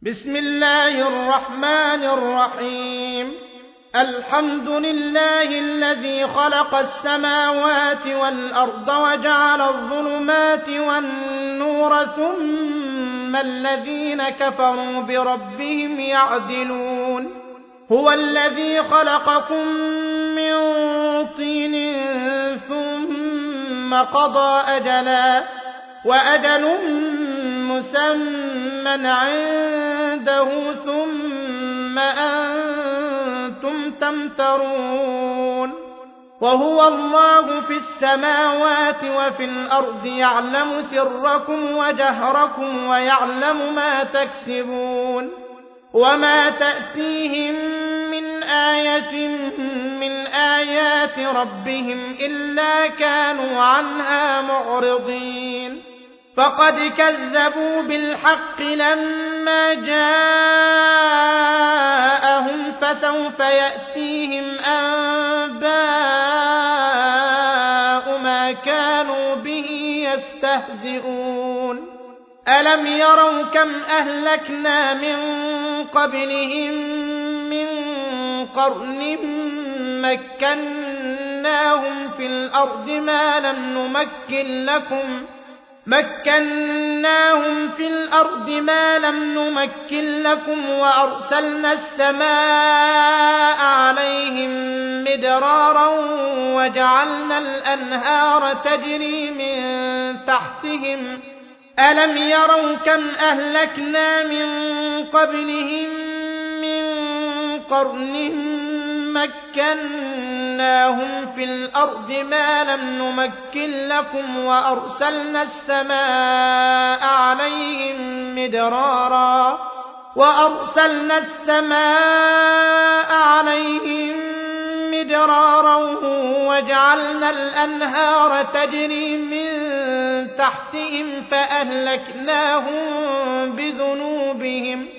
بسم الله الرحمن الرحيم. الحمد لله الذي خلق السماوات والأرض وجعل الظلمات والنور ثم الذين كفروا بربهم يعدلون. هو الذي خلقكم من طين ثم قضى أجلا وأجل مسمى عنده ثم أنتم تمترون. وهو الله في السماوات وفي الأرض يعلم سركم وجهركم ويعلم ما تكسبون. وما تأتيهم من آية من آيات ربهم إلا كانوا عنها معرضين. فقد كذبوا بالحق لما جاءهم فسوف يأتيهم أنباء ما كانوا به يستهزئون. ألم يروا كم أهلكنا من قبلهم من قرن مكناهم في الأرض ما لم نمكن لكم وأرسلنا السماء عليهم مدرارا وجعلنا الأنهار تجري من تحتهم. ألم يروا كم أهلكنا من قبلهم من قرن مكناهم في الأرض ما لم نمكن لكم وأرسلنا السماء عليهم مدرارا وجعلنا الأنهار تجري من تحتهم فأهلكناهم بذنوبهم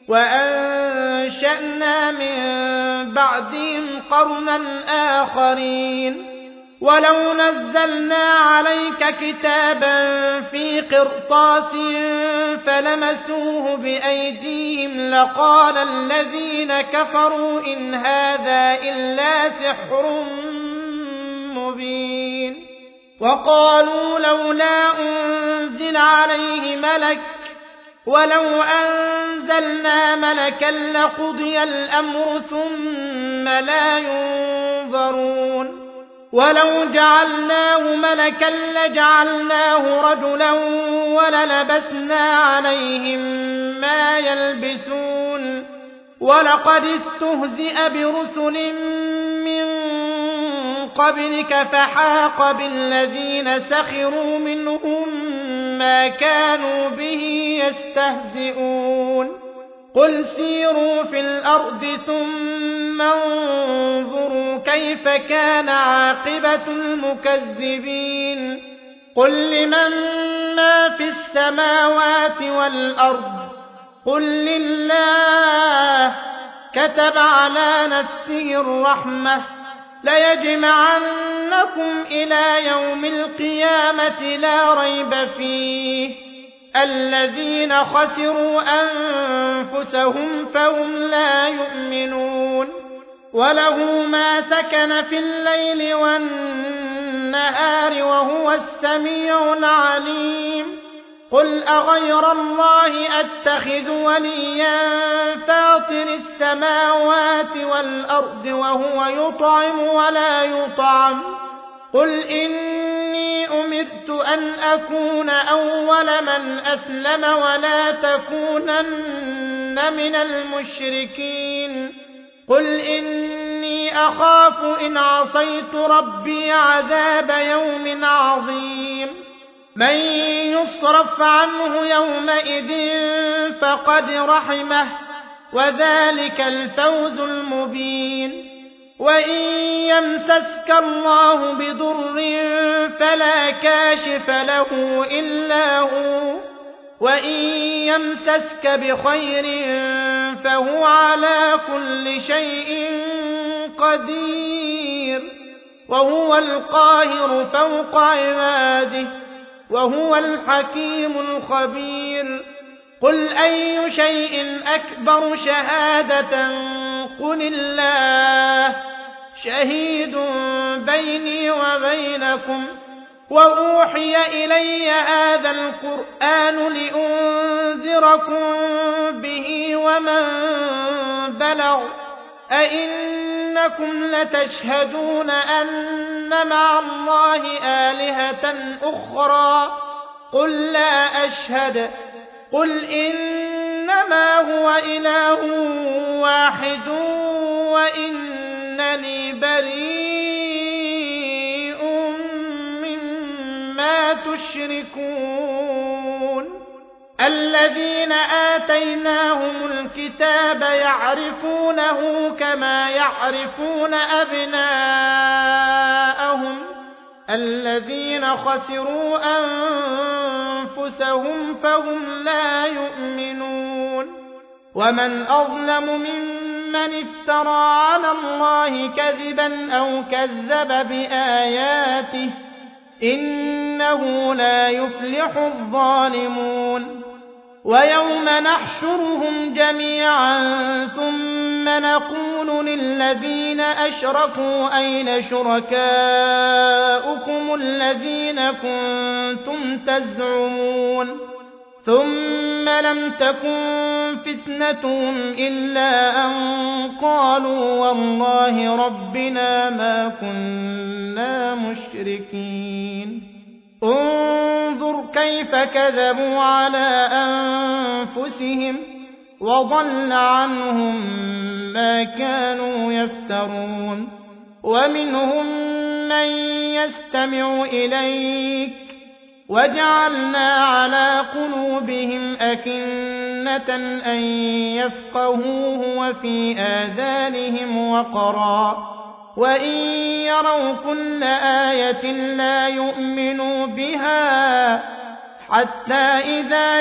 وأنشأنا من بعدهم قرنا آخرين. ولو نزلنا عليك كتابا في قرطاس فلمسوه بأيديهم لقال الذين كفروا إن هذا إلا سحر مبين. وقالوا لولا أنزل عليه ملك ولو أنزلنا ملكا لقضي الأمر ثم لا ينظرون. ولو جعلناه ملكا لجعلناه رجلا وللبسنا عليهم ما يلبسون. ولقد استهزئ برسل من قبلك فحاق بالذين سخروا منهم ما كانوا به يستهزئون. قل سيروا في الأرض ثم انظروا كيف كان عاقبة المكذبين. قل لمن ما في السماوات والأرض قل لله كتب على نفسه الرحمة ليجمعنكم إلى يوم القيامة لا ريب فيه. الذين خسروا أنفسهم فهم لا يؤمنون. وله ما سكن في الليل والنهار وهو السميع العليم. قل أغير الله أتخذ وليا فاطر السماوات والأرض وهو يطعم ولا يطعم. قل إني أمرت أن أكون أول من أسلم ولا تكونن من المشركين. قل إني أخاف إن عصيت ربي عذاب يوم عظيم. من يصرف عنه يومئذ فقد رحمه وذلك الفوز المبين. وإن يمسسك الله بضر فلا كاشف له إلا هو وإن يمسسك بخير فهو على كل شيء قدير. وهو القاهر فوق عباده وهو الحكيم الخبير. قل أي شيء أكبر شهادة قل الله شهيد بيني وبينكم وأوحي إلي هذا القرآن لأنذركم به ومن بلغ أئنكم لتشهدون أن مع الله آلهة أخرى قل لا أشهد قل إنما هو إله واحد وإنني بريء مما تشركون الذين آتيناهم الكتاب يعرفونه كما يعرفون أبناءهم الذين خسروا أنفسهم فهم لا يؤمنون ومن أظلم ممن افترى على الله كذبا أو كذب بآياته إنه لا يفلح الظالمون ويوم نحشرهم جميعا ثم نقول للذين أشركوا أين شركاؤكم الذين كنتم تزعمون ثم لم تكن فتنتهم إلا أن قالوا والله ربنا ما كنا مشركين انظر كيف كذبوا على أنفسهم وضل عنهم ما كانوا يفترون ومنهم من يستمع إليك وجعلنا على قلوبهم أكنة أن يفقهوه وفي آذانهم وقرا وإن يروا كل آية لا يؤمنوا بها حتى إذا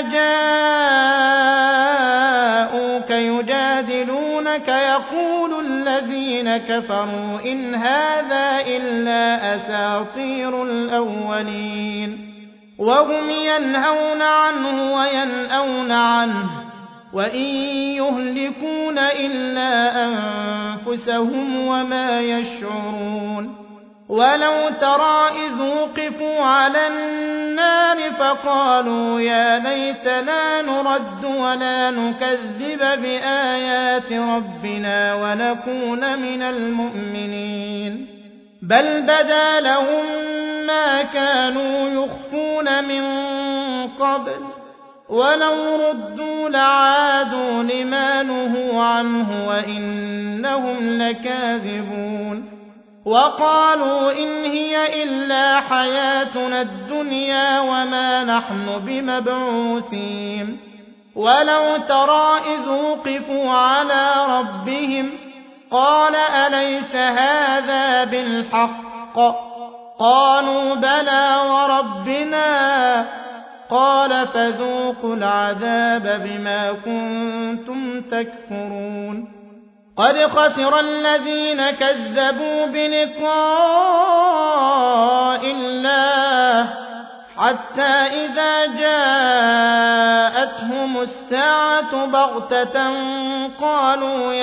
جاءوك يجادلونك يقول الذين كفروا إن هذا إلا أساطير الأولين وهم ينهون عنه وينأون عنه وإن يهلكون إلا أنفسهم وما يشعرون ولو ترى إذ وقفوا على النار فقالوا يا ليتنا نرد ولا نكذب بآيات ربنا ونكون من المؤمنين بل بدا لهم ما كانوا يخفون من قبل ولو ردوا لعادوا لما نهوا عنه وإنهم لكاذبون وقالوا إن هي إلا حياتنا الدنيا وما نحن بمبعوثين ولو ترى إذ وقفوا على ربهم قال أليس هذا بالحق قالوا بلى وربنا قال فذوقوا العذاب بما كنتم تكفرون قد خسر الذين كذبوا بلقاء الله حتى إذا جاءتهم الساعة بغتة قالوا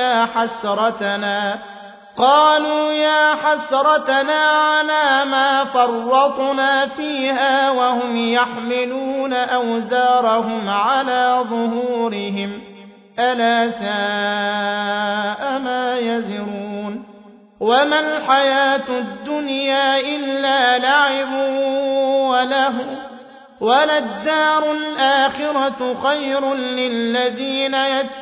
يا حسرتنا على ما فرطنا فيها وهم يحملون أوزارهم على ظهورهم ألا ساء ما يزرون وما الحياة الدنيا إلا لعب وله وللدار الآخرة خير للذين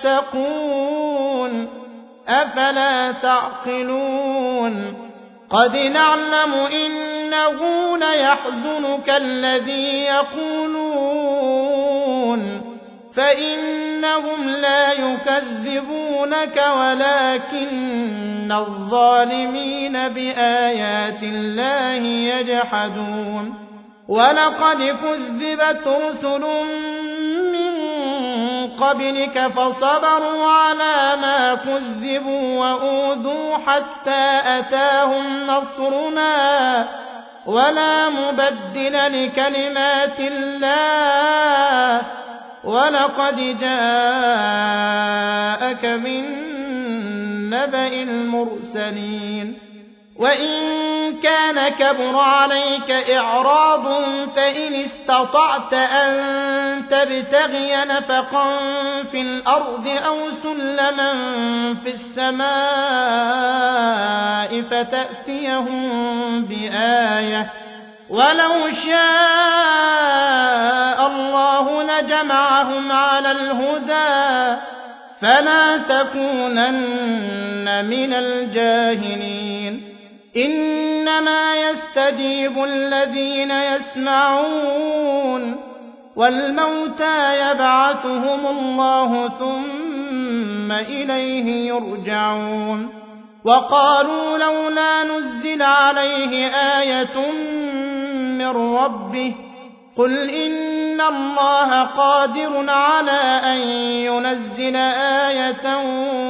يتقون أفلا تعقلون قد نعلم إنه ليحزنك الذي يقولون فإنهم لا يكذبونك ولكن الظالمين بآيات الله يجحدون ولقد كذبت رسل من قبلك فصبروا على ما كذبوا وأوذوا حتى أتاهم نصرنا ولا مبدل لكلمات الله ولقد جاءك من نبأ المرسلين وإن كان كبر عليك إعراضهم فإن استطعت أن تبتغي نفقا في الأرض أو سلما في السماء فتأتيهم بآية ولو شاء الله لجمعهم على الهدى فلا تكونن من الجاهلين إنما يستجيب الذين يسمعون والموتى يبعثهم الله ثم إليه يرجعون وقالوا لولا نزل عليه آية من ربه قل إن الله قادر على أن ينزل آية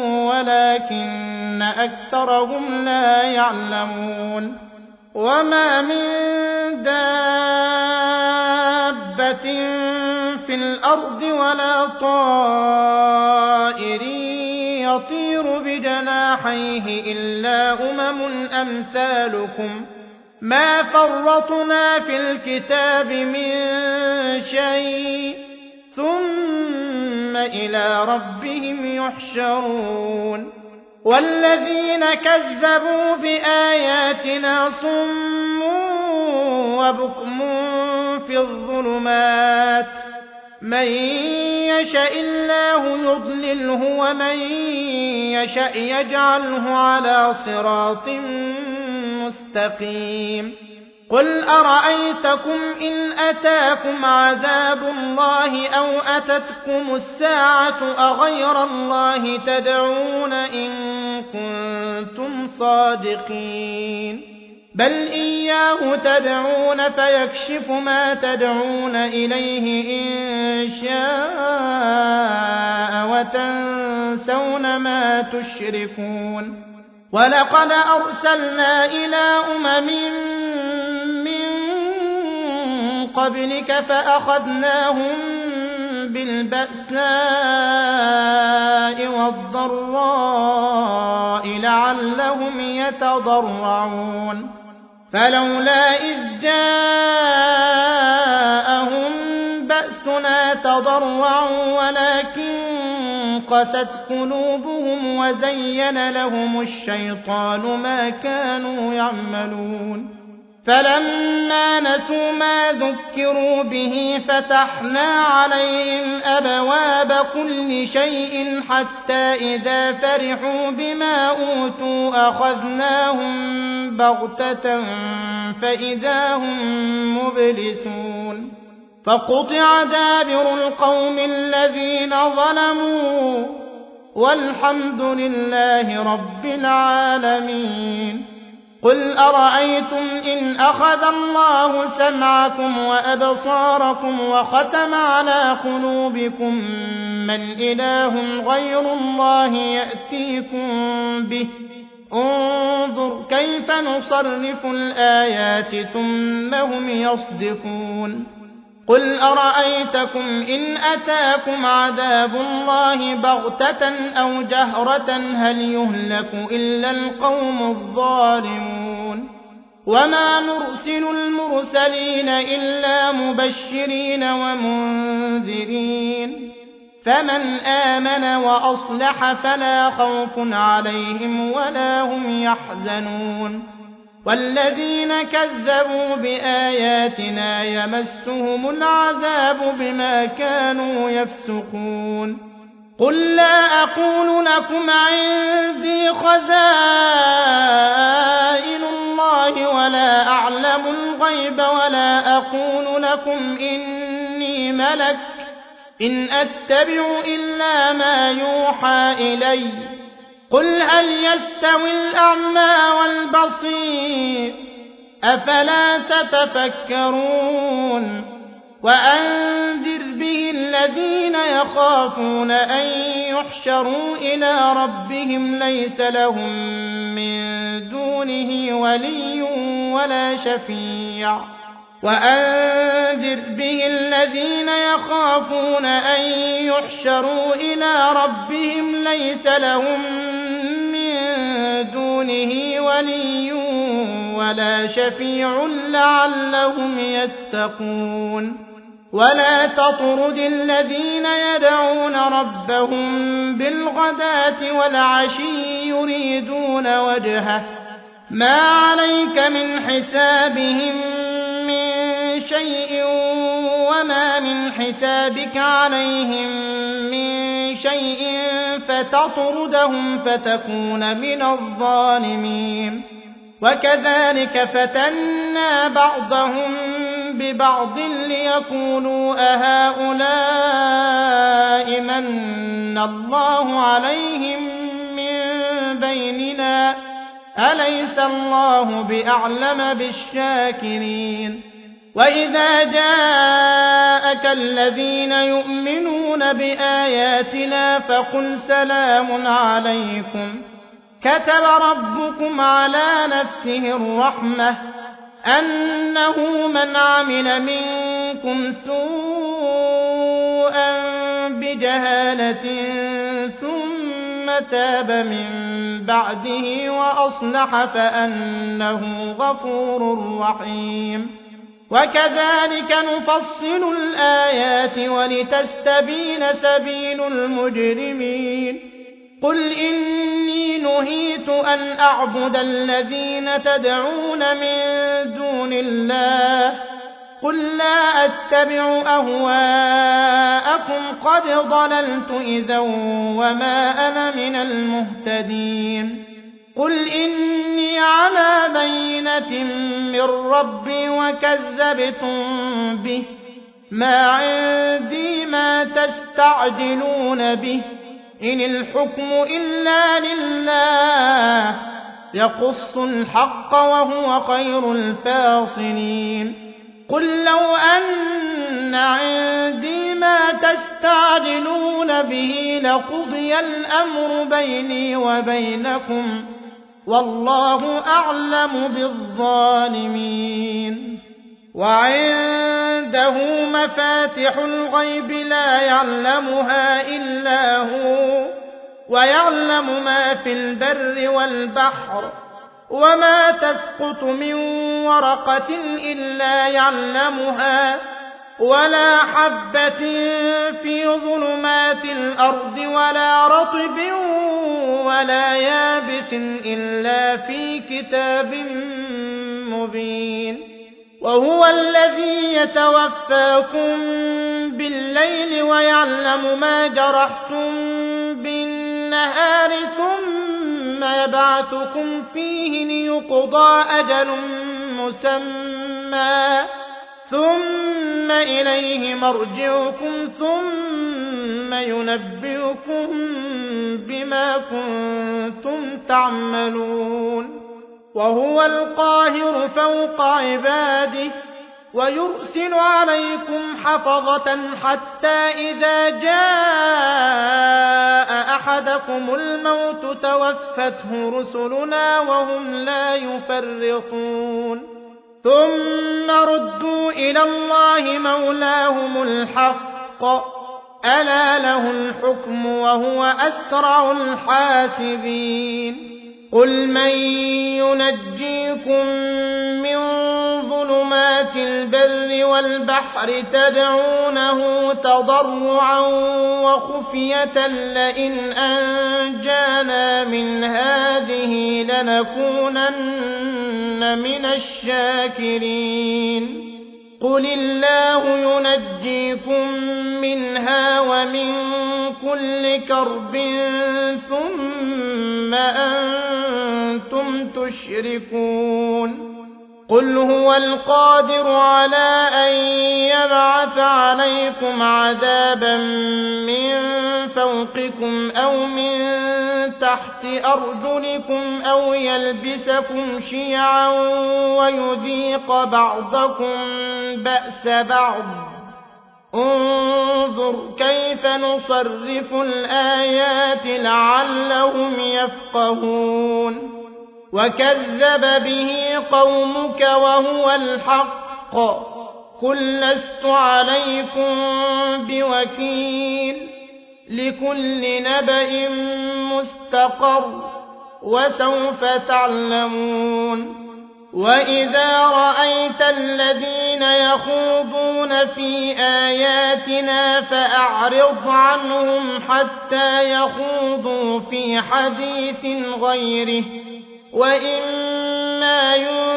ولكن أكثرهم لا يعلمون وما من دابة في الأرض ولا طائر يطير بجناحيه إلا أمثالكم ما فرطنا في الكتاب من شيء ثم إلى ربهم يحشرون والذين كذبوا بآياتنا صم وبكم في الظلمات من يشاء الله يضلله ومن يشاء يجعله على صراط مستقيم قل أرأيتكم إن أتاكم عذاب الله أو أتتكم الساعة أغير الله تدعون إن كنتم صادقين بل إياه تدعون فيكشف ما تدعون إليه إن شاء وتنسون ما تشركون ولقد أرسلنا إلى من قبلك فأخذناهم بالبأساء والضراء لعلهم يتضرعون فلولا إذ جاءهم بأسنا تضرعوا ولكن قست قلوبهم وزين لهم الشيطان ما كانوا يعملون فلما نسوا ما ذكروا به فتحنا عليهم أبواب كل شيء حتى إذا فرحوا بما أوتوا أخذناهم بغتة فإذا هم مبلسون فقطع دابر القوم الذين ظلموا والحمد لله رب العالمين قل أرأيتم إن أخذ الله سمعكم وأبصاركم وختم على قلوبكم من إله غير الله يأتيكم به انظر كيف نصرف الآيات ثم هم يصدفون قل أرأيتكم إن أتاكم عذاب الله بغتة أو جهرة هل يهلك إلا القوم الظالمون وما نرسل المرسلين إلا مبشرين ومنذرين فمن آمن وأصلح فلا خوف عليهم ولا هم يحزنون والذين كذبوا بآياتنا يمسهم العذاب بما كانوا يفسقون قل لا أقول لكم عندي خزائن الله ولا أعلم الغيب ولا أقول لكم إني ملك إن أتبع إلا ما يوحى إلي قل هل يستوي الأعمى والبصير أفلا تتفكرون وأنذر به الذين يخافون أن يحشروا إلى ربهم ليس لهم من دونه ولي ولا شفيع وأنذر به الذين يخافون أن يحشروا إلى ربهم ليس لهم من دونه ولي ولا شفيع لعلهم يتقون ولا تطرد الذين يدعون ربهم بالغداة والعشي يريدون وجهه ما عليك من حسابهم من شيء وما من حسابك عليهم من شيء فتطردهم فتكون من الظالمين وكذلك فتنا بعضهم ببعض ليقولوا أهؤلاء من الله عليهم من بيننا أليس الله بأعلم بالشاكرين وإذا جاءك الذين يؤمنون بآياتنا فقل سلام عليكم كتب ربكم على نفسه الرحمة أنه من عمل منكم سوءا بجهالة ثم تاب من بعده وأصلح فأنه غفور رحيم وكذلك نفصل الآيات ولتستبين سبيل المجرمين قل إني نهيت أن أعبد الذين تدعون من دون الله قل لا أتبع أهواءكم قد ضللت إذا وما أنا من المهتدين قل إني على بينة من ربي وكذبتم به ما عندي ما تستعجلون به إن الحكم إلا لله يقص الحق وهو خير الفاصلين قل لو أن عندي ما تستعجلون به لقضي الأمر بيني وبينكم والله أعلم بالظالمين وعنده مفاتح الغيب لا يعلمها إلا هو ويعلم ما في البر والبحر وما تسقط من ورقة إلا يعلمها ولا حبة في ظلمات الأرض ولا رطب ولا يابس إلا في كتاب مبين وهو الذي يتوفاكم بالليل ويعلم ما جرحتم بالنهار ثم يبعثكم فيه ليقضى أجل مسمى ثم إليه مرجعكم ثم ينبئكم بما كنتم تعملون وهو القاهر فوق عباده ويرسل عليكم حفظة حتى إذا جاء أحدكم الموت توفته رسلنا وهم لا يفرطون ثم ردوا إلى الله مولاهم الحق ألا له الحكم وهو أسرع الحاسبين قل من ينجيكم من ظلمات البر والبحر تدعونه تضرعا وخفية لئن أنجانا من هذه لنكونن من الشاكرين قل الله ينجيكم منها ومن كل كرب ثم أنتم تشركون قل هو القادر على أن يبعث عليكم عذابا من فوقكم أو من تحت أرجلكم أو يلبسكم شيعا ويذيق بعضكم بأس بعض انظر كيف نصرف الآيات لعلهم يفقهون وكذب به قومك وهو الحق قل لست عليكم بوكيل لكل نبأ مستقر وسوف تعلمون وإذا رأيت الذين يخوضون في آياتنا فأعرض عنهم حتى يخوضوا في حديث غيره وإما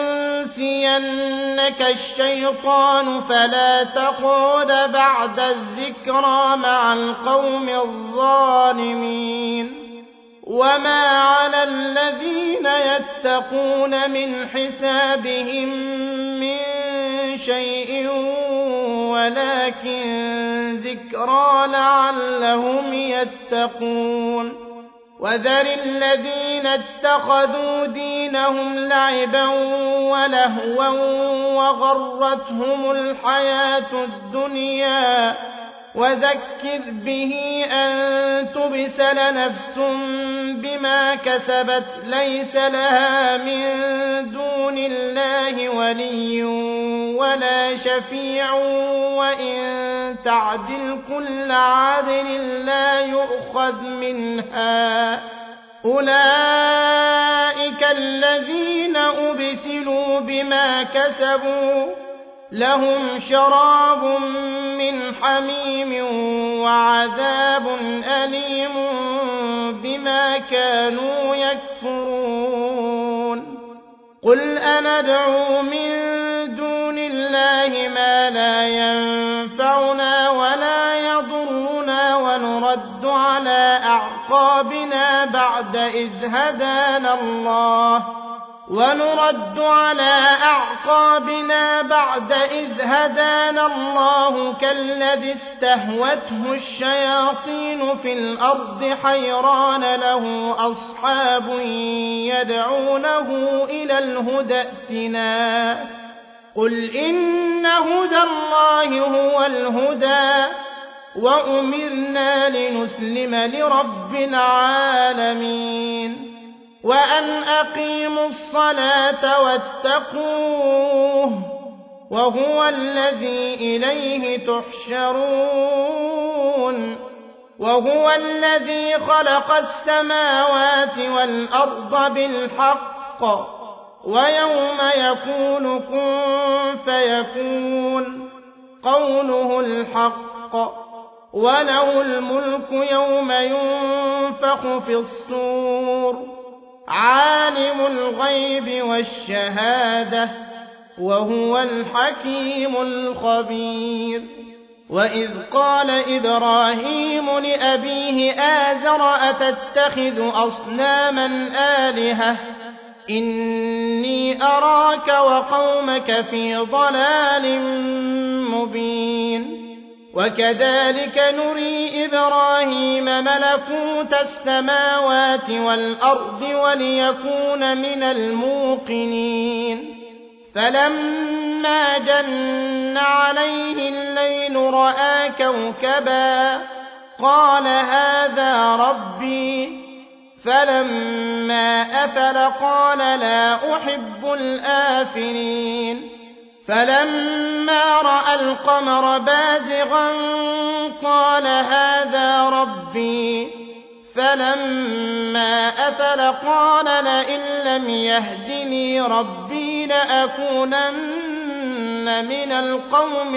ينسينك الشيطان فلا تقعد بعد الذكرى مع القوم الظالمين وما على الذين يتقون من حسابهم من شيء ولكن ذكرى لعلهم يتقون وذر الذين اتخذوا دينهم لعبا ولهوا وغرتهم الحياة الدنيا وذكر به أن تبسل نفس بما كسبت ليس لها من دون الله ولي ولا شفيع وإن تعدل كل عدل لا يؤخذ منها أولئك الذين أبسلوا بما كسبوا لهم شراب من حميم وعذاب أليم بما كانوا يكفرون قل أندعو من دون الله ما لا ينفعنا ولا يضرنا ونرد على أعقابنا بعد إذ هدانا الله كالذي استهوته الشياطين في الأرض حيران له أصحاب يدعونه إلى الهدى ائتنا قل إن هدى الله هو الهدى وأمرنا لنسلم لرب العالمين وأن أقيموا الصلاة واتقوه وهو الذي إليه تحشرون وهو الذي خلق السماوات والأرض بالحق ويوم يقول كن فيكون قوله الحق وله الملك يوم ينفخ في الصور عالم الغيب والشهادة وهو الحكيم الخبير وإذ قال إبراهيم لأبيه آزر أتتخذ أصناما آلهة إني أراك وقومك في ضلال مبين وكذلك نري إبراهيم ملكوت السماوات والأرض وليكون من الموقنين فلما جن عليه الليل رأى كوكبا قال هذا ربي فلما أفل قال لا أحب الآفلين فلما رأى القمر بازغا قال هذا ربي فلما أفل قال لئن لم يهدني ربي لأكونن من القوم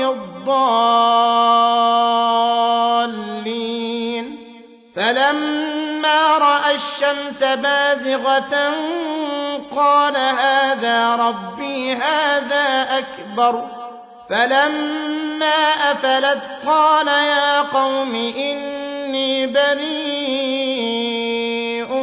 الضالين فلما رأى الشمس بازغة قال هذا ربي هذا أكبر فلما أفلت قال يا قوم إني بريء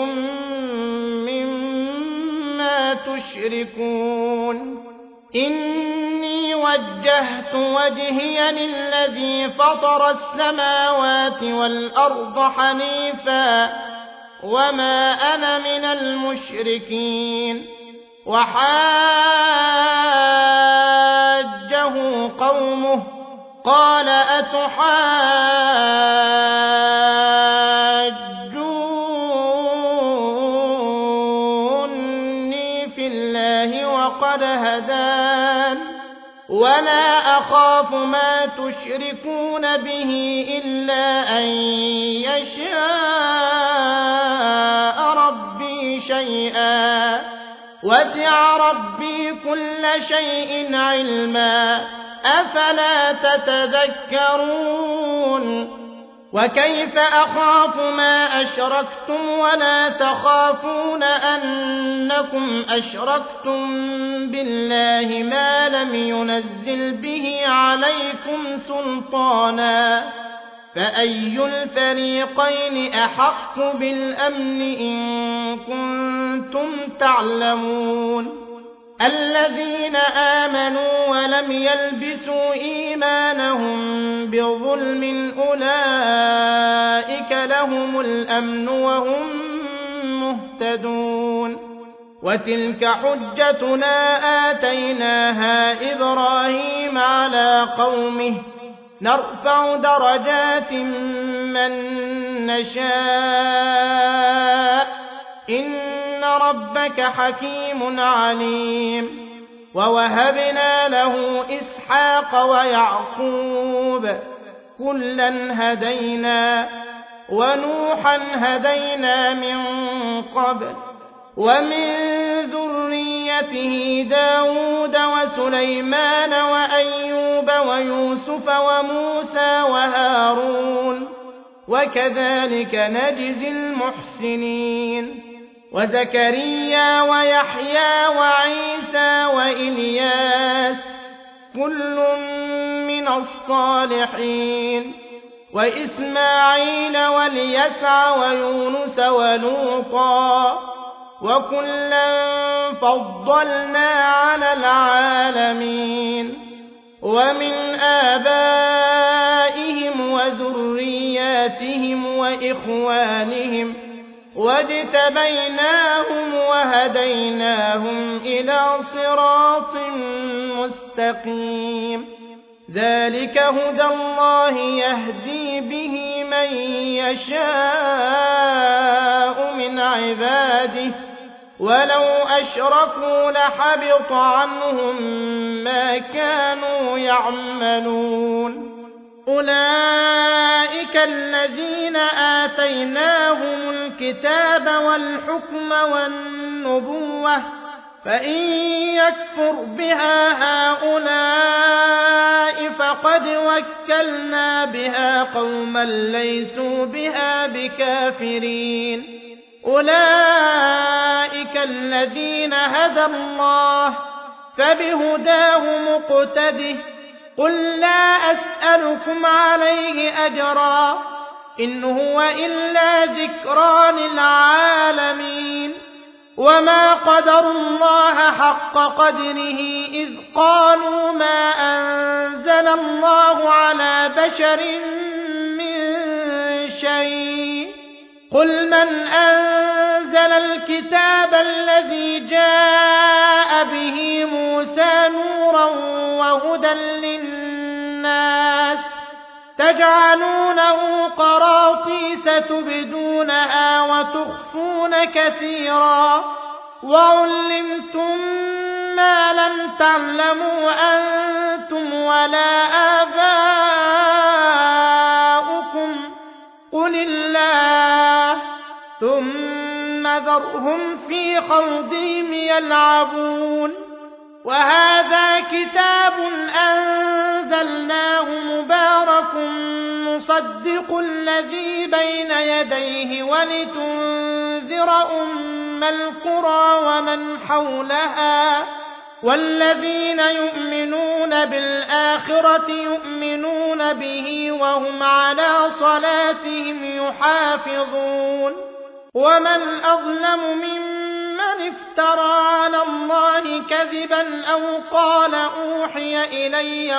مما تشركون إني وجهت وجهي للذي فطر السماوات والأرض حنيفا وما أنا من المشركين وحاجه قومه قال أتحاجوني في الله وقد هدان أخاف ما تشركون به إلا أن يشاء ربي شيئا وسع ربي كل شيء علما أفلا تتذكرون وكيف أخاف ما أشركتم ولا تخافون أنكم أشركتم بالله ما لم ينزل به عليكم سلطانا فأي الفريقين أحق بالأمن إن كنتم تعلمون الذين آمنوا ولم يلبسوا إيمانهم بظلم أولئك لهم الأمن وهم مهتدون وتلك حجتنا آتيناها إبراهيم على قومه نرفع درجات من نشاء إن ربك حكيم عليم ووهبنا له إسحاق ويعقوب كلا هدينا ونوحا هدينا من قبل ومن ذريته داود وسليمان وأيوب ويوسف وموسى وهارون وكذلك نجزي المحسنين وزكريا ويحيى وعيسى وإلياس كل من الصالحين وإسماعيل واليسع ويونس ولوطا وكلا فضلنا على العالمين ومن آبائهم وذرياتهم وإخوانهم واجتبيناهم وهديناهم إلى صراط مستقيم ذلك هدى الله يهدي به من يشاء من عباده ولو أشركوا لحبط عنهم ما كانوا يعملون أولئك الذين آتيناهم الكتاب والحكم والنبوة فإن يكفر بها هؤلاء فقد وكلنا بها قوما ليسوا بها بكافرين أولئك الذين هدى الله فبهداه مقتده قل لا أسألكم عليه أجرا إن هو إلا ذكرى للعالمين وما قدروا الله حق قدره إذ قالوا ما أنزل الله على بشر من شيء قل من أنزل الكتاب الذي جاء به موسى نورا وهدى للناس تجعلونه قراطيس تبدونها وتخفون كثيرا وعلمتم ما لم تعلموا أنتم ولا آباؤكم قل الله ثم ذرهم في خوضهم يلعبون وهذا كتاب أنزلناه مبارك مصدق الذي بين يديه ولتنذر أم القرى ومن حولها والذين يؤمنون بالآخرة يؤمنون به وهم على صلاتهم يحافظون ومن أظلم ممن افترى على الله كذبا أو قال أوحي إلي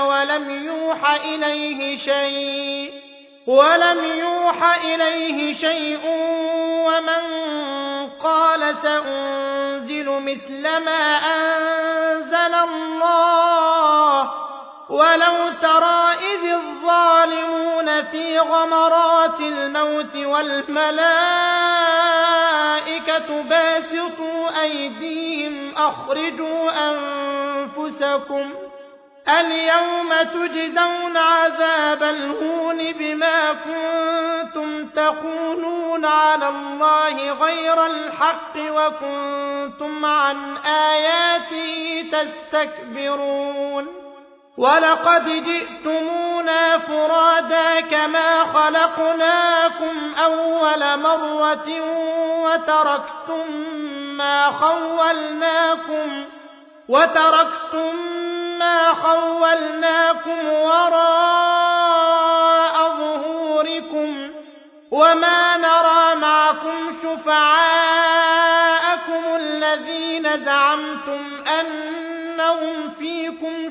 ولم يوح إليه شيء ومن قال سأنزل مثل ما أنزل الله ولو ترى إذ الظالمون في غمرات الموت والملائكة باسطوا أيديهم اليوم تجزون عذاب الهون بما كنتم تقولون على الله غير الحق وكنتم عن آياته تستكبرون ولقد جئتمونا فرادا كما خلقناكم أول مرة وتركتم ما خولناكم وراء ظهوركم وما نرى معكم شفعاءكم الذين زعمتم أنهم فيكم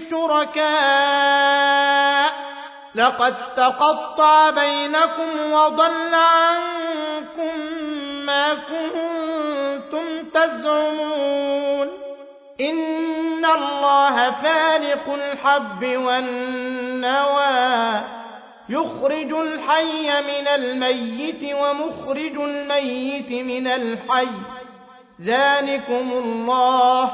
شركاء لقد تقطع بينكم وضل عنكم ما كنتم تزعمون إن الله فالق الحب والنوى يخرج الحي من الميت ومخرج الميت من الحي ذلكم الله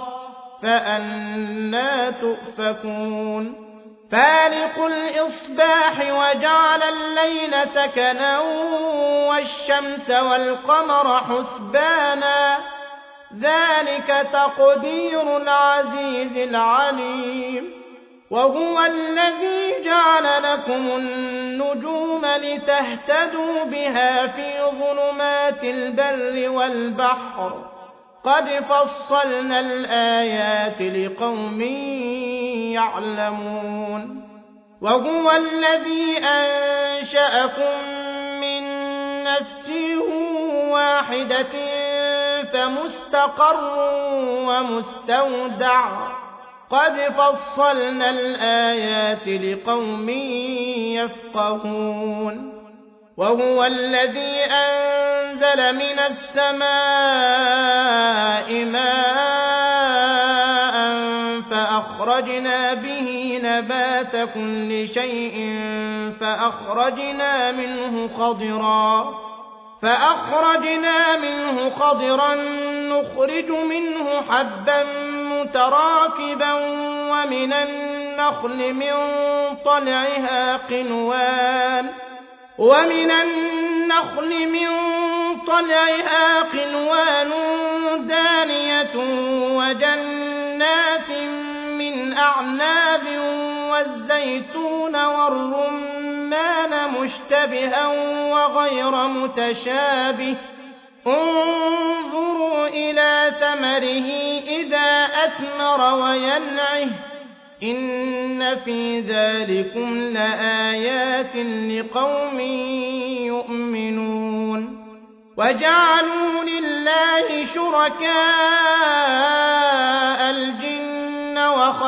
فأنى تؤفكون فالق الإصباح وجعل الليل سكنا والشمس والقمر حسبانا ذلك تقدير العزيز العليم وهو الذي جعل لكم النجوم لتهتدوا بها في ظلمات البر والبحر قد فصلنا الآيات لقوم يعلمون وهو الذي أنشأكم من نفس واحدة فمستقر ومستودع قد فصلنا الآيات لقوم يفقهون وهو الذي أنزل من السماء ماء فأخرجنا به نبات كل شيء فأخرجنا منه خضرا نخرج منه حبا متراكبا ومن النخل من طلعها قنوان دانية وجنات من أعناب والزيتون والرمان مشتبها وغير متشابه انظروا إلى ثمره إذا أثمر وينعه إن في ذلكم لآيات لقوم يؤمنون وجعلوا لله شركاء الجن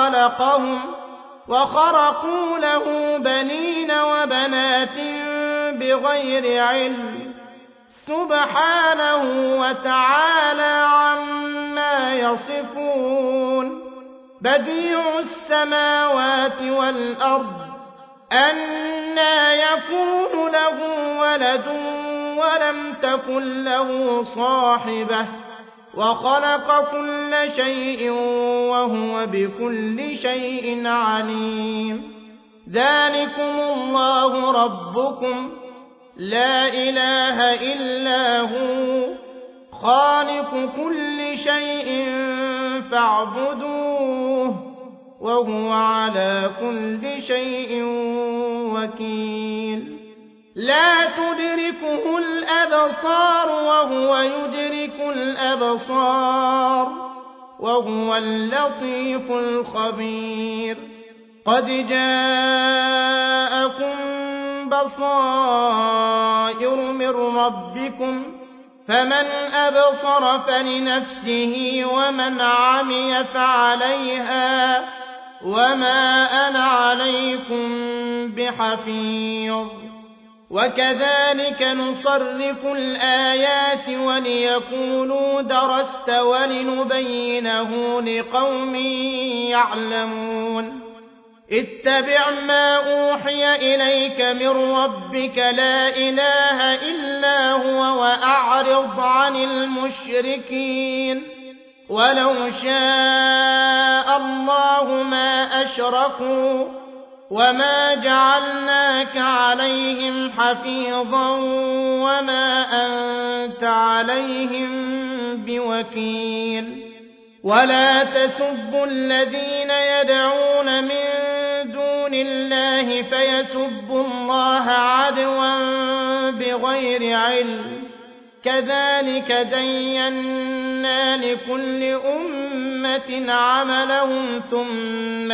وخرقوا له بنين وبنات بغير علم سبحانه وتعالى عما يصفون بديع السماوات والأرض أنى يكون له ولد ولم تكن له صاحبة وخلق كل شيء وهو بكل شيء عليم ذلكم الله ربكم لا إله إلا هو خالق كل شيء فاعبدوه وهو على كل شيء وكيل لا تدركه الأبصار وهو يدرك الأبصار وهو اللطيف الخبير قد جاءكم بصائر من ربكم فمن أبصر فلنفسه ومن عمي فعليها وما أنا عليكم بحفيظ وكذلك نصرف الآيات وليقولوا درست ولنبينه لقوم يعلمون اتبع ما أوحي إليك من ربك لا إله إلا هو وأعرض عن المشركين ولو شاء الله ما أشركوا وما جعلناك عليهم حفيظا وما أنت عليهم بوكيل ولا تسبوا الذين يدعون من دون الله فيسبوا الله عدوا بغير علم كذلك زينا لكل أمة عملهم ثم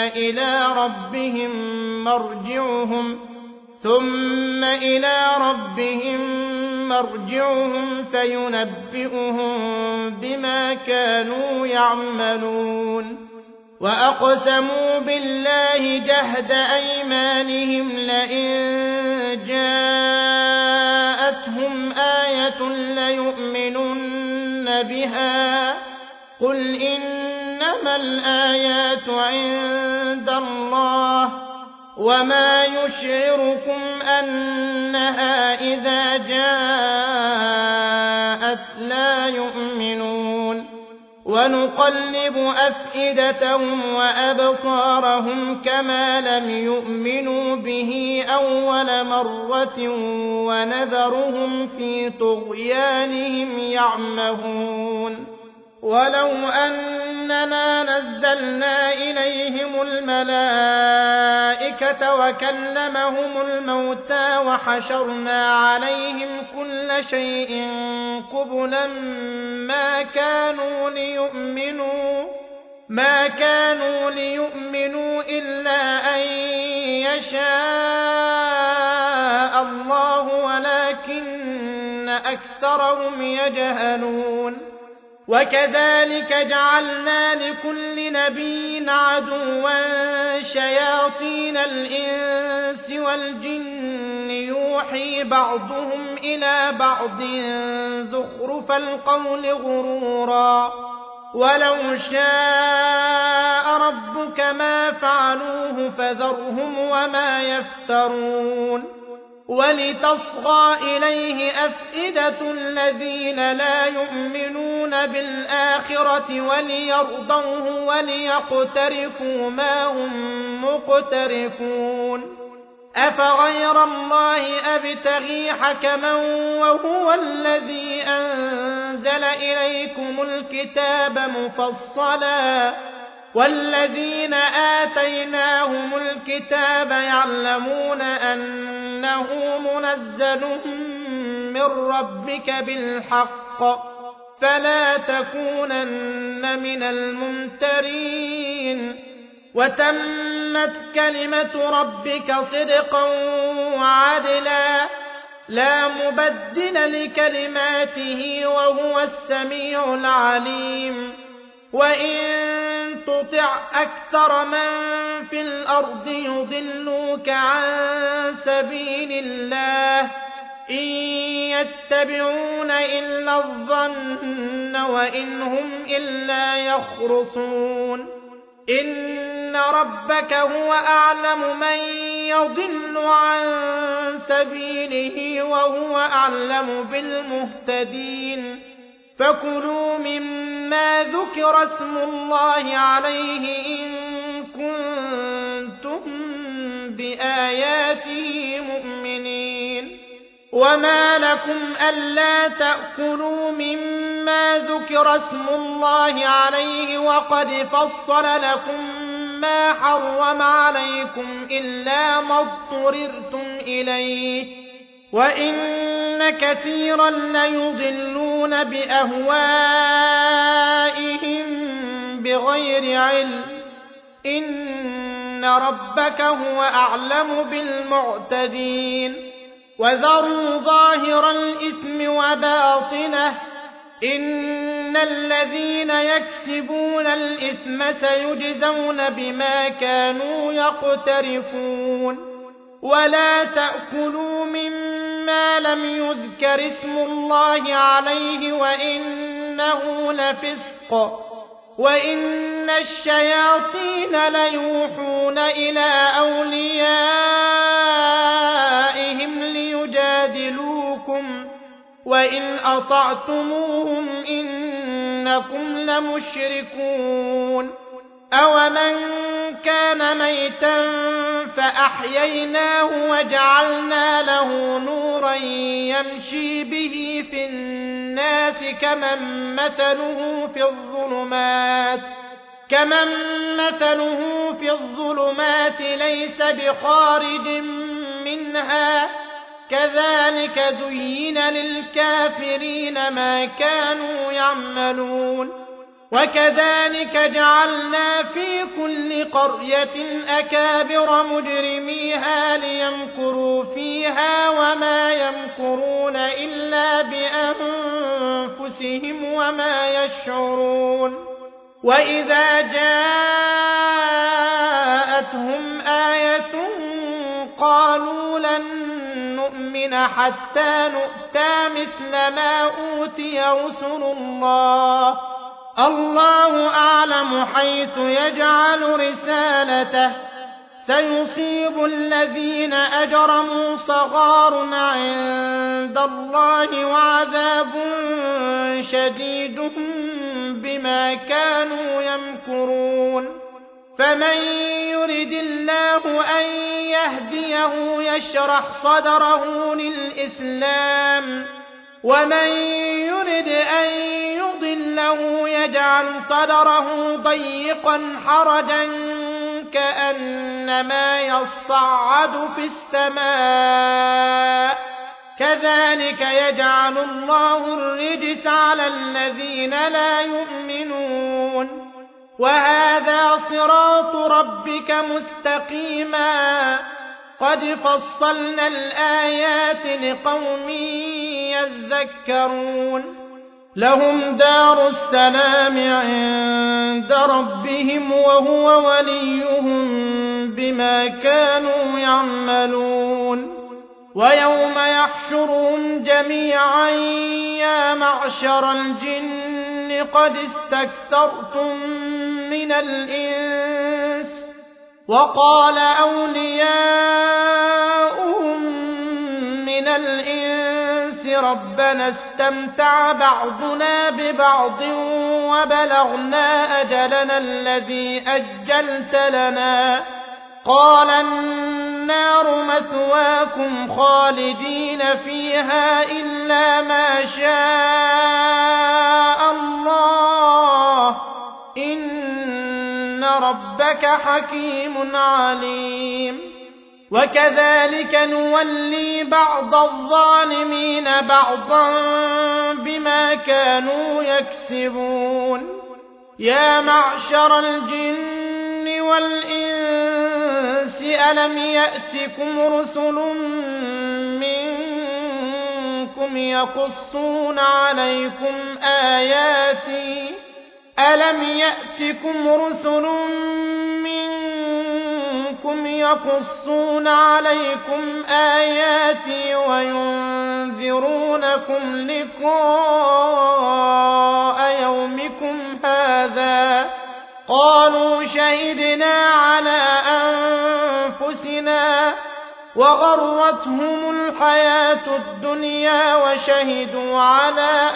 إلى ربهم مرجعهم فينبئهم بما كانوا يعملون وأقسموا بالله جهد أيمانهم لئن جاءتهم آية ليؤمنن بها قل إنما الآيات عند الله وما يشعركم أنها إذا جاءت لا يؤمنون ونقلب أفئدتهم وأبصارهم كما لم يؤمنوا به أول مرة ونذرهم في طغيانهم يعمهون ولو أننا نزلنا إليهم الملائكة وكلمهم الموتى وحشرنا عليهم كل شيء قبلا ما كانوا ليؤمنوا إلا أن يشاء الله ولكن أكثرهم يجهلون وكذلك جعلنا لكل نبي عدوا شياطين الإنس والجن يوحي بعضهم إلى بعض زخرف القول غرورا ولو شاء ربك ما فعلوه فذرهم وما يفترون ولتصغى إليه أفئدة الذين لا يؤمنون بالآخرة وليرضوه وليقترفوا ما هم مقترفون أفغير الله أبتغي حكما وهو الذي أنزل إليكم الكتاب مفصلا والذين آتيناهم الكتاب يعلمون أنه منزل من ربك بالحق فلا تكونن من الممترين وتمت كلمة ربك صدقا وعدلا لا مبدل لكلماته وهو السميع العليم وإن تطع أكثر من في الأرض يضلوك عن سبيل الله إن يتبعون إلا الظن وإن هم إلا يخرصون إن ربك هو أعلم من يضل عن سبيله وهو أعلم بالمهتدين فكلوا مما ذكر اسم الله عليه إن كنتم بآياته مؤمنين وما لكم ألا تأكلوا مما ذكر اسم الله عليه وقد فصل لكم ما حرم عليكم إلا ما اضطررتم إليه وإن كثيرا ليضلون بأهوائهم بغير علم إن ربك هو أعلم بالمعتدين وذروا ظاهر الإثم وباطنه إن الذين يكسبون الإثم سيجزون بما كانوا يقترفون ولا تأكلوا مما لم يذكر اسم الله عليه وإنه لفسق وإن الشياطين ليوحون إلى أوليائهم ليجادلوكم وإن أطعتموهم إنكم لمشركون أومن كان ميتا فأحييناه وجعلنا له نورا يمشي به في الناس كمن مثله في الظلمات ليس بخارج منها كذلك زين للكافرين ما كانوا يعملون وكذلك جعلنا في كل قرية أكابر مجرميها ليمكروا فيها وما يمكرون إلا بأنفسهم وما يشعرون وإذا جاءتهم آية قالوا لن نؤمن حتى نؤتى مثل ما أوتي رسل الله أعلم حيث يجعل رسالته سيصيب الذين أجرموا صغار عند الله وعذاب شديد بما كانوا يمكرون فمن يرد الله أن يهديه يشرح صدره للإسلام ومن يرد أن يضله يجعل صدره ضيقا حرجا كأنما يصعد في السماء كذلك يجعل الله الرجس على الذين لا يؤمنون وهذا صراط ربك مستقيما قد فصلنا الآيات لقوم يذكرون لهم دار السلام عند ربهم وهو وليهم بما كانوا يعملون ويوم يحشرهم جميعا يا معشر الجن قد استكثرتم من الإنس وقال أولياؤهم من الإنس ربنا استمتع بعضنا ببعض وبلغنا أجلنا الذي أجلت لنا قال النار مثواكم خالدين فيها إلا ما شاء الله إن ربك حكيم عليم وكذلك نولي بعض الظالمين بعضا بما كانوا يكسبون يا معشر الجن والإنس ألم يأتكم رسل منكم يقصون عليكم آياتي وينذرونكم لقاء يومكم هذا قالوا شهدنا على أنفسنا وغرتهم الحياة الدنيا وشهدوا على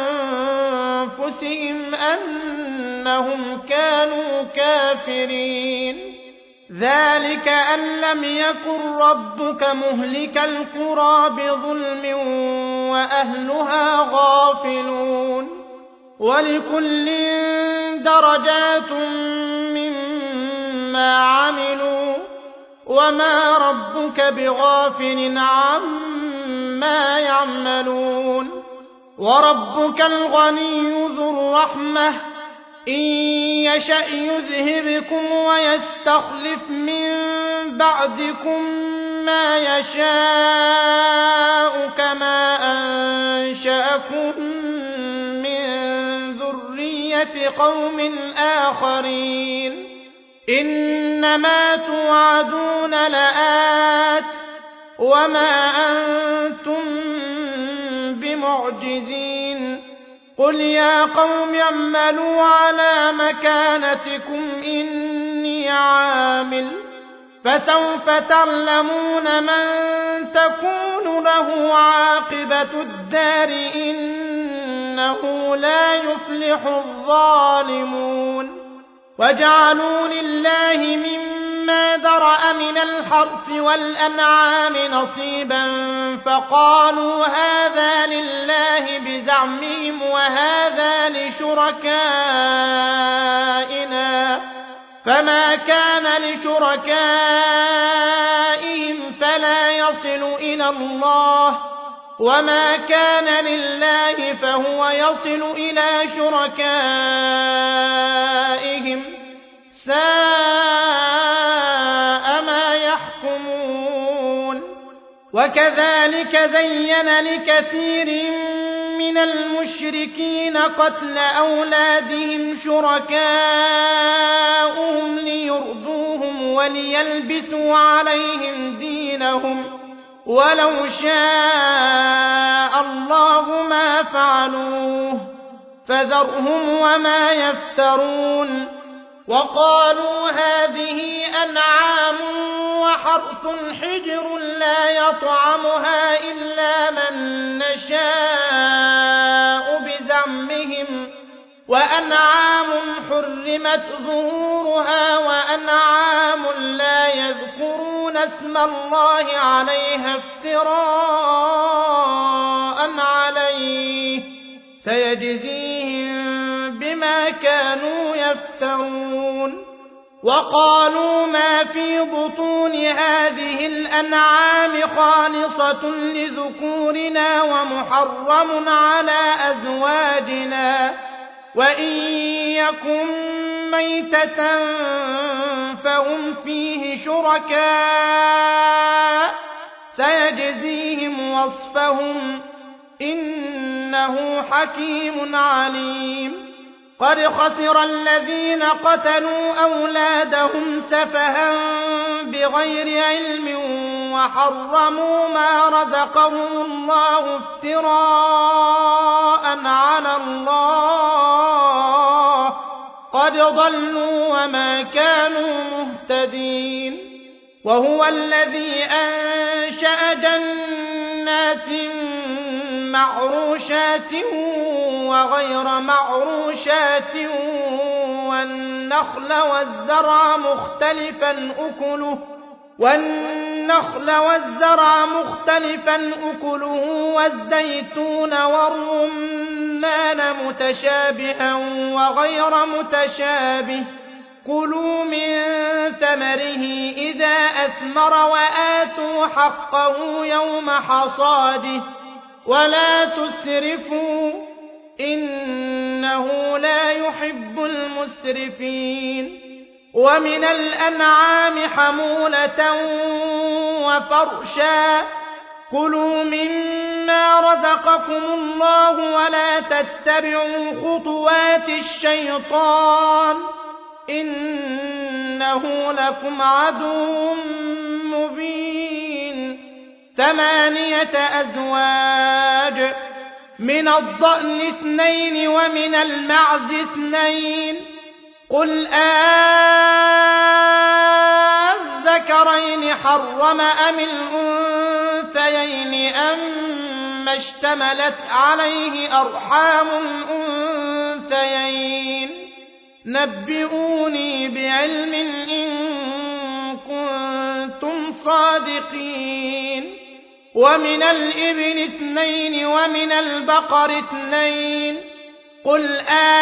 أنفسهم أنهم كانوا كافرين ذلك أن لم يكن ربك مهلك القرى بظلم وأهلها غافلون ولكل درجات مما عملوا وما ربك بغافل عما يعملون وربك الغني ذو الرحمة إن يشأ يذهبكم ويستخلف من بعدكم ما يشاء كما أنشأكم من ذرية قوم آخرين إنما توعدون لآت وما أنتم بمعجزين قل يا قوم اعملوا على مكانتكم إني عامل فسوف تعلمون من تكون له عاقبة الدار إن إنه لا يفلح الظالمون وجعلوا لله مما ذرأ من الحرث والأنعام نصيبا فقالوا هذا لله بزعمهم وهذا لشركائنا فما كان لشركائهم فلا يصل إلى الله وما كان لله فهو يصل إلى شركائهم ساء ما يحكمون وكذلك زين لكثير من المشركين قتل أولادهم شركاؤهم ليرضوهم وليلبسوا عليهم دينهم ولو شاء الله ما فعلوه فذرهم وما يفترون وقالوا هذه أنعام وحرث حجر لا يطعمها إلا من نشاء بزعمهم وأنعام حرمت ظهورها وأنعام لا يذكرون اسم الله عليها افتراء عليه سيجزيهم بما كانوا يفترون وقالوا ما في بطون هذه الأنعام خالصة لذكورنا ومحرم على أزواجنا وإن يكن ميتة فهم فيه شركاء سيجزيهم وصفهم إنه حكيم عليم قد خسر الذين قتلوا أولادهم سفها بغير علم وحرموا ما رزقهم الله افتراء على الله قد ضلوا وما كانوا مهتدين وهو الذي أنشأ جنات معروشات وغير معروشات والنخل والزرع مختلفا أكله والزيتون والرمان متشابها وغير متشابه كلوا من ثمره إذا أثمر وآتوا حقه يوم حصاده ولا تسرفوا إنه لا يحب المسرفين ومن الأنعام حمولة وفرشا كلوا مما رزقكم الله ولا تتبعوا خطوات الشيطان إنه لكم عدو مبين 8 أزواج من الضأن 2 ومن المعز 2 قل أذكرين حرم أم الأنثيين أما اشتملت عليه أرحام الأنثيين نبئوني بعلم إن كنتم صادقين ومن الإبل 2 ومن البقر 2 قل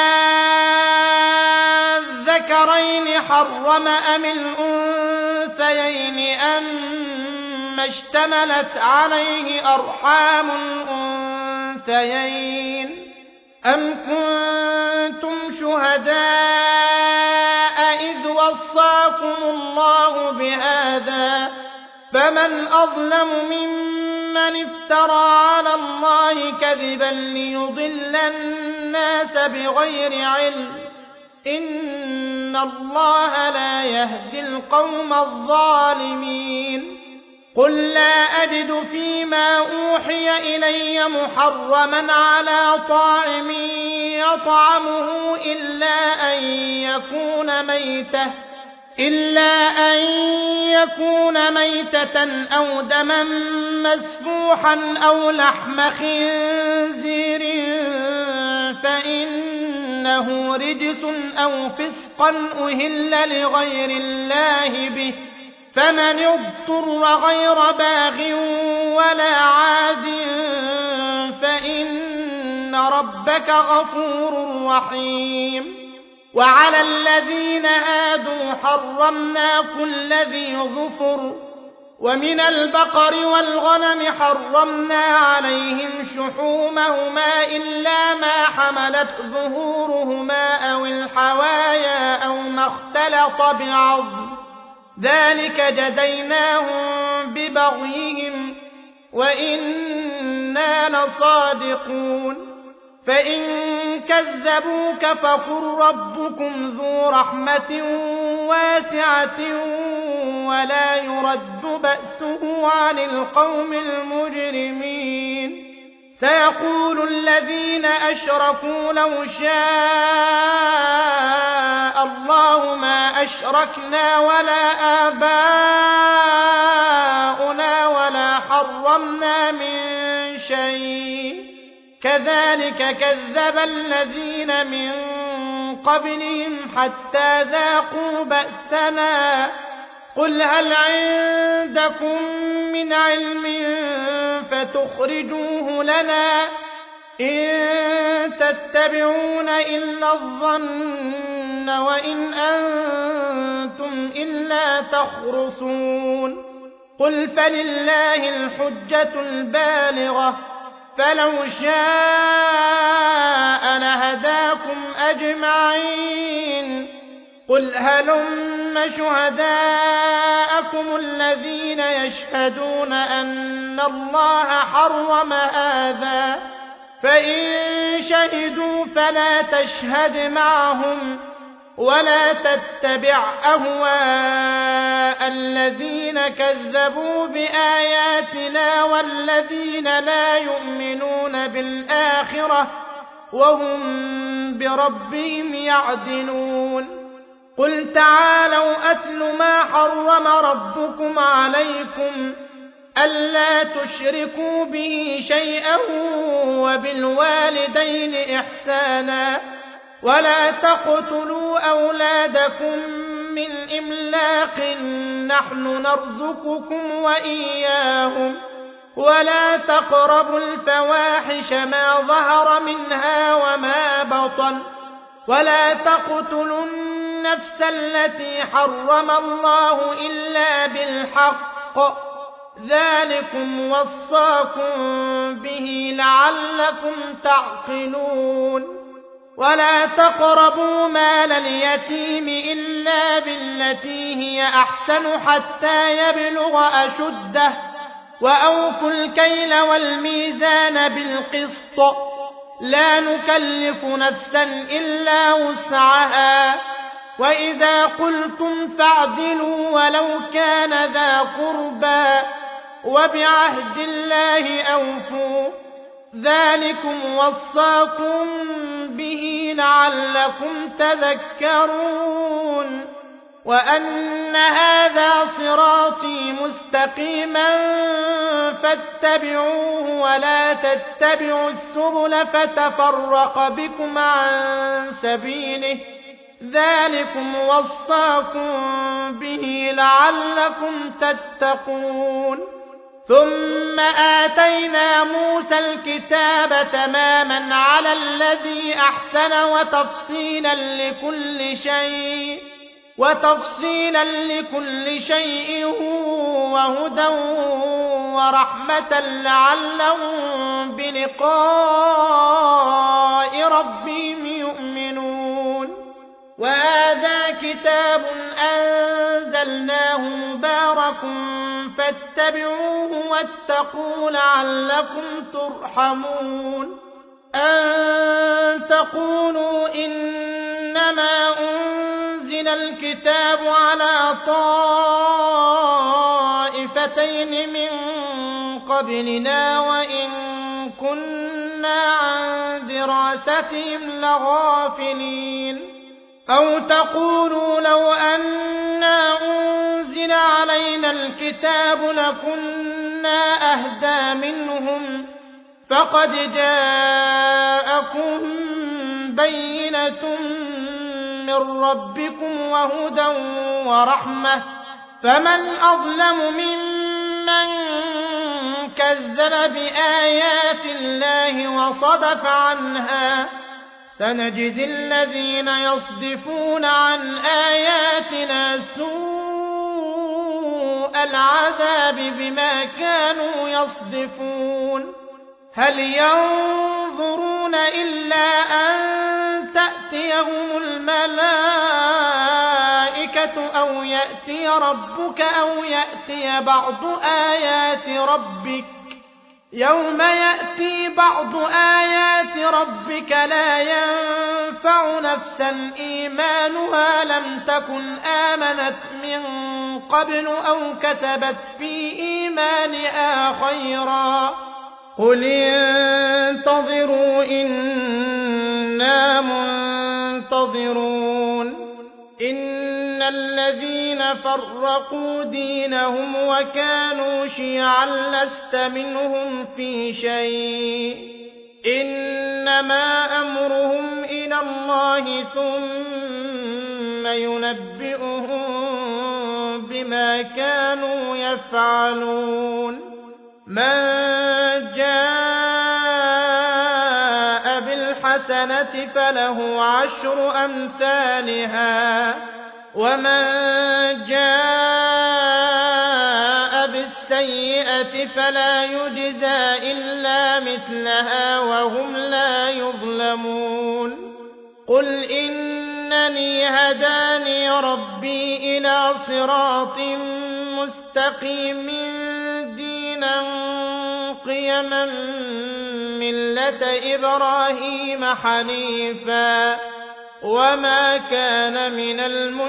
أذكرين حرم أم الأنثيين أما اشتملت عليه أرحام الأنثيين أم كنتم شهداء إذ وصاكم الله بهذا فمن أظلم ممن افترى على الله كذبا ليضل الناس بغير علم إن الله لا يهدي القوم الظالمين قل لا أجد فيما أوحي إلي محرما على طاعم يطعمه إلا أن يكون ميتة أو دما مسفوحا أو لحم خنزير إنه رجس أو فسقا أهل لغير الله به فمن اضطر غير باغ ولا عاد فإن ربك غفور رحيم. وعلى الذين هادوا حرمنا كل ذي ظفر ومن البقر والغنم حرمنا عليهم شحومهما إلا ما حملت ظهورهما أو الحوايا أو ما اختلط بعظم ذلك جزيناهم ببغيهم وإنا لصادقون. فإن كذبوك فقل ربكم ذو رحمة واسعة ولا يرد بأسه عن القوم المجرمين. سيقول الذين أشركوا لو شاء الله ما أشركنا ولا آباؤنا ولا حرمنا من شيء كذلك كذب الذين من قبلهم حتى ذاقوا بأسنا قل هل عندكم من علم فتخرجوه لنا إن تتبعون إلا الظن وإن أنتم إلا تخرصون. قل فلله الحجة البالغة فلو شاء لهداكم أجمعين. قل هلم شهداءكم الذين يشهدون أن الله حرم هذا فإن شهدوا فلا تشهد معهم ولا تتبع أهواء الذين كذبوا بآياتنا والذين لا يؤمنون بالآخرة وهم بربهم يعدلون. قل تعالوا أتل ما حرم ربكم عليكم ألا تشركوا به شيئا وبالوالدين إحسانا ولا تقتلوا أولادكم من إملاق نحن نرزقكم وإياهم ولا تقربوا الفواحش ما ظهر منها وما بطن ولا تقتلوا النفس التي حرم الله إلا بالحق ذلكم وصاكم به لعلكم تعقلون. ولا تقربوا مال اليتيم إلا بالتي هي أحسن حتى يبلغ أشده وأوفوا الكيل والميزان بالقسط لا نكلف نفسا إلا وسعها وإذا قلتم فاعدلوا ولو كان ذا قربى وبعهد الله أوفوا ذلكم وصاكم به لعلكم تذكرون. وأن هذا صراطي مستقيما فاتبعوه ولا تتبعوا السبل فتفرق بكم عن سبيله ذلكم وصاكم به لعلكم تتقون. ثم آتينا موسى الكتاب تماما على الذي أحسن وتفصيلا لكل شيء وهدى ورحمة لعلهم بلقاء ربهم يؤمنون. وهذا كتاب أنزلناه مبارك فاتبعوه واتقوا لعلكم ترحمون. أن تقولوا إنما أنزل الكتاب على طائفتين من قبلنا وإن كنا عن دراستهم لغافلين. أو تقولوا لو أنا أنزل علينا الكتاب لكنا أهدى منهم فقد جاءكم بينة من ربكم وهدى ورحمة فمن أظلم ممن كذب بآيات الله وصدف عنها سنجزي الذين يصدفون عن آياتنا سوء العذاب بما كانوا يصدفون هل ينظرون إلا أن تأتيهم الملائكة أو يأتي ربك أو يأتي بعض آيات ربك يوم يأتي بعض آيات ربك لا ينفع نفسا إيمانها لم تكن آمنت من قبل أو كتبت في إيمانها خيرا قل انتظروا إنا منتظرون إن الذين فرقوا دينهم وكانوا شيعا لست منهم في شيء إنما أمرهم إلى الله ثم ينبئهم بما كانوا يفعلون من جاء بالحسنة فله عشر أمثالها ومن جاء بالسيئة فلا يجزى إلا مثلها وهم لا يظلمون قل إنني هداني ربي إلى صراط مستقيم دينا قيما ملة إبراهيم حنيفا وما كان من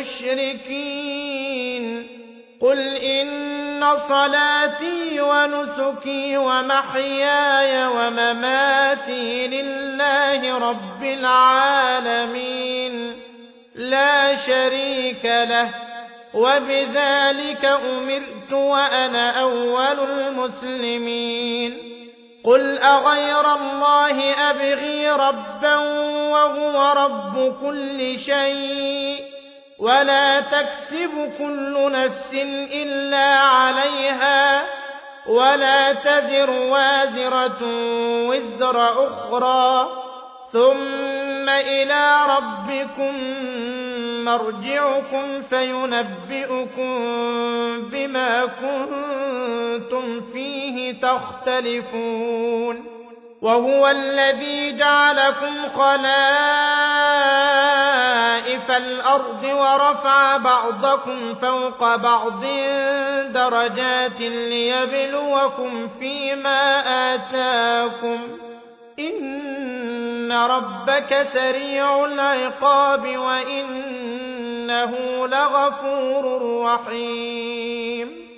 المشركين قل إن صلاتي ونسكي ومحياي ومماتي لله رب العالمين لا شريك له وبذلك أمرت وأنا أول المسلمين قل أغير الله أبغي ربا وهو رب كل شيء ولا تكسب كل نفس إلا عليها ولا تزر وازرة وزر أخرى ثم إلى ربكم مرجعكم فينبئكم بما كنتم فيه تختلفون وهو الذي جعلكم خلائف الأرض ورفع بعضكم فوق بعض درجات ليبلوكم فيما آتاكم إن ربك سريع العقاب وإنه لغفور رحيم